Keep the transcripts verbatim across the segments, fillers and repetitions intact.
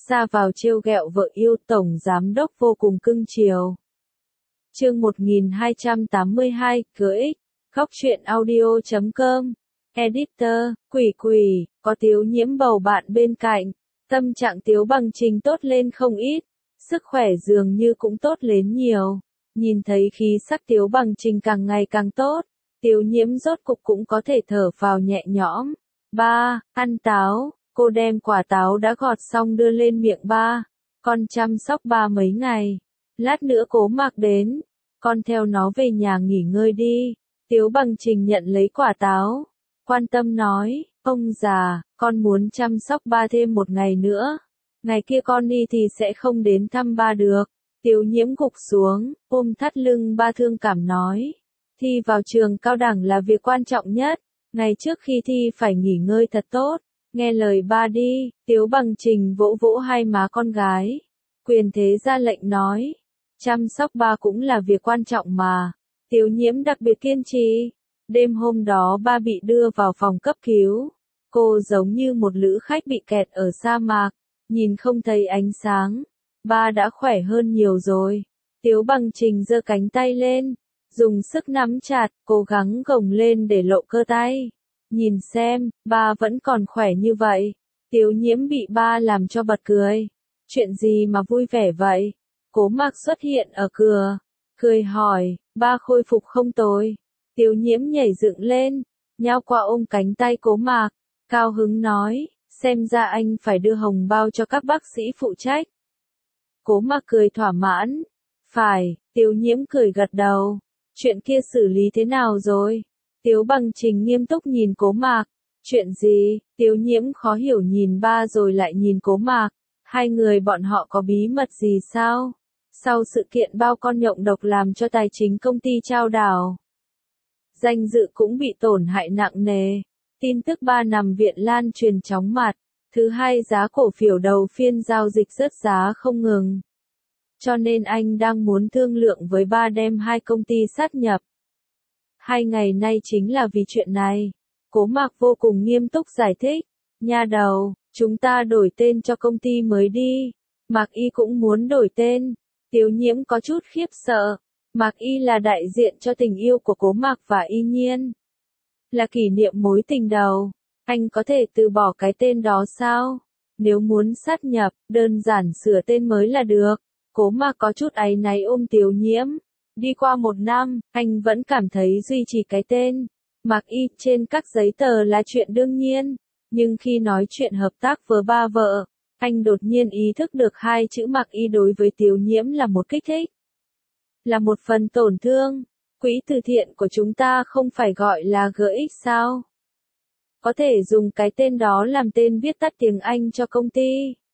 ra vào trêu ghẹo vợ yêu, tổng giám đốc vô cùng cưng chiều. Chương một nghìn hai trăm tám mươi hai, cưỡi, góc truyện audio chấm com, editor, quỷ quỷ, có Tiếu Nhiễm bầu bạn bên cạnh, tâm trạng Tiếu Bằng Trình tốt lên không ít, sức khỏe dường như cũng tốt lên nhiều, nhìn thấy khí sắc Tiếu Bằng Trình càng ngày càng tốt, Tiếu Nhiễm rốt cục cũng có thể thở phào nhẹ nhõm. Ba, ăn táo, cô đem quả táo đã gọt xong đưa lên miệng ba, con chăm sóc ba mấy ngày, lát nữa Cố Mạc đến, con theo nó về nhà nghỉ ngơi đi. Tiếu Bằng Trình nhận lấy quả táo, quan tâm nói, ông già, con muốn chăm sóc ba thêm một ngày nữa, ngày kia con đi thì sẽ không đến thăm ba được. Tiếu Nhiễm gục xuống, ôm thắt lưng ba thương cảm nói, thi vào trường cao đẳng là việc quan trọng nhất, ngày trước khi thi phải nghỉ ngơi thật tốt, nghe lời ba đi. Tiếu Bằng Trình vỗ vỗ hai má con gái, quyền thế ra lệnh nói, chăm sóc ba cũng là việc quan trọng mà. Tiếu Nhiễm đặc biệt kiên trì. Đêm hôm đó ba bị đưa vào phòng cấp cứu. Cô giống như một lữ khách bị kẹt ở sa mạc, nhìn không thấy ánh sáng. Ba đã khỏe hơn nhiều rồi. Tiếu Bằng Trình giơ cánh tay lên, dùng sức nắm chặt, cố gắng gồng lên để lộ cơ tay. Nhìn xem, ba vẫn còn khỏe như vậy. Tiếu Nhiễm bị ba làm cho bật cười. Chuyện gì mà vui vẻ vậy? Cố Mạc xuất hiện ở cửa, cười hỏi, ba khôi phục không tồi. Tiếu Nhiễm nhảy dựng lên, nhao qua ôm cánh tay Cố Mạc, cao hứng nói, xem ra anh phải đưa hồng bao cho các bác sĩ phụ trách. Cố Mạc cười thỏa mãn, phải. Tiếu Nhiễm cười gật đầu, chuyện kia xử lý thế nào rồi? Tiếu Bằng Trình nghiêm túc nhìn Cố Mạc, chuyện gì? Tiếu Nhiễm khó hiểu nhìn ba rồi lại nhìn Cố Mạc, hai người bọn họ có bí mật gì sao? Sau sự kiện bao con nhộng độc làm cho tài chính công ty chao đảo, danh dự cũng bị tổn hại nặng nề. Tin tức ba nằm viện lan truyền chóng mặt. Thứ hai, giá cổ phiếu đầu phiên giao dịch rớt giá không ngừng. Cho nên anh đang muốn thương lượng với ba đem hai công ty sát nhập. Hai ngày nay chính là vì chuyện này. Cố Mạc vô cùng nghiêm túc giải thích. Nha đầu, chúng ta đổi tên cho công ty mới đi. Mạc Y cũng muốn đổi tên. Tiếu Nhiễm có chút khiếp sợ. Mạc Y là đại diện cho tình yêu của Cố Mạc và Y Nhiên. Là kỷ niệm mối tình đầu. Anh có thể từ bỏ cái tên đó sao? Nếu muốn sát nhập, đơn giản sửa tên mới là được. Cố Mạc có chút áy náy ôm Tiếu Nhiễm. Đi qua một năm, anh vẫn cảm thấy duy trì cái tên Mạc Y trên các giấy tờ là chuyện đương nhiên. Nhưng khi nói chuyện hợp tác với ba vợ, anh đột nhiên ý thức được hai chữ Mạc Y đối với Tiếu Nhiễm là một kích thích. Là một phần tổn thương. Quỹ từ thiện của chúng ta không phải gọi là giê ích sao? Có thể dùng cái tên đó làm tên viết tắt tiếng Anh cho công ty.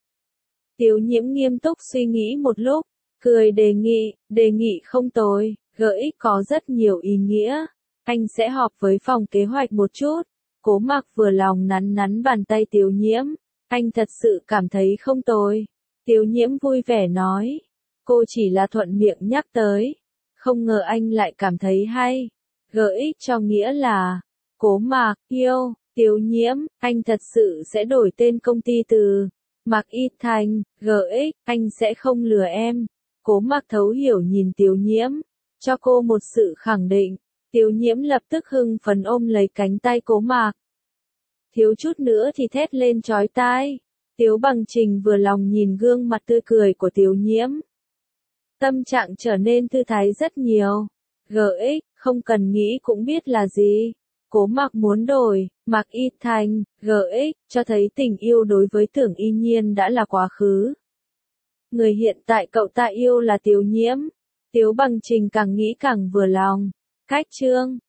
Tiếu Nhiễm nghiêm túc suy nghĩ một lúc, cười đề nghị, đề nghị không tồi, giê ích có rất nhiều ý nghĩa. Anh sẽ họp với phòng kế hoạch một chút. Cố Mạc vừa lòng nắn nắn bàn tay Tiếu Nhiễm, anh thật sự cảm thấy không tồi. Tiếu Nhiễm vui vẻ nói, cô chỉ là thuận miệng nhắc tới, không ngờ anh lại cảm thấy hay. giê ích cho nghĩa là, Cố Mạc, yêu, Tiếu Nhiễm, anh thật sự sẽ đổi tên công ty từ Mạc Y thành giê ích, anh sẽ không lừa em. Cố Mạc thấu hiểu nhìn Tiếu Nhiễm, cho cô một sự khẳng định. Tiếu Nhiễm lập tức hưng phấn ôm lấy cánh tay Cố Mạc. Thiếu chút nữa thì thét lên chói tai. Tiếu Bằng Trình vừa lòng nhìn gương mặt tươi cười của Tiếu Nhiễm. Tâm trạng trở nên thư thái rất nhiều. giê ích, không cần nghĩ cũng biết là gì. Cố Mạc muốn đổi, Mạc Y thành giê ích, cho thấy tình yêu đối với Tưởng Y Nhiên đã là quá khứ. Người hiện tại cậu ta yêu là Tiếu Nhiễm. Tiếu Bằng Trình càng nghĩ càng vừa lòng. Cách chương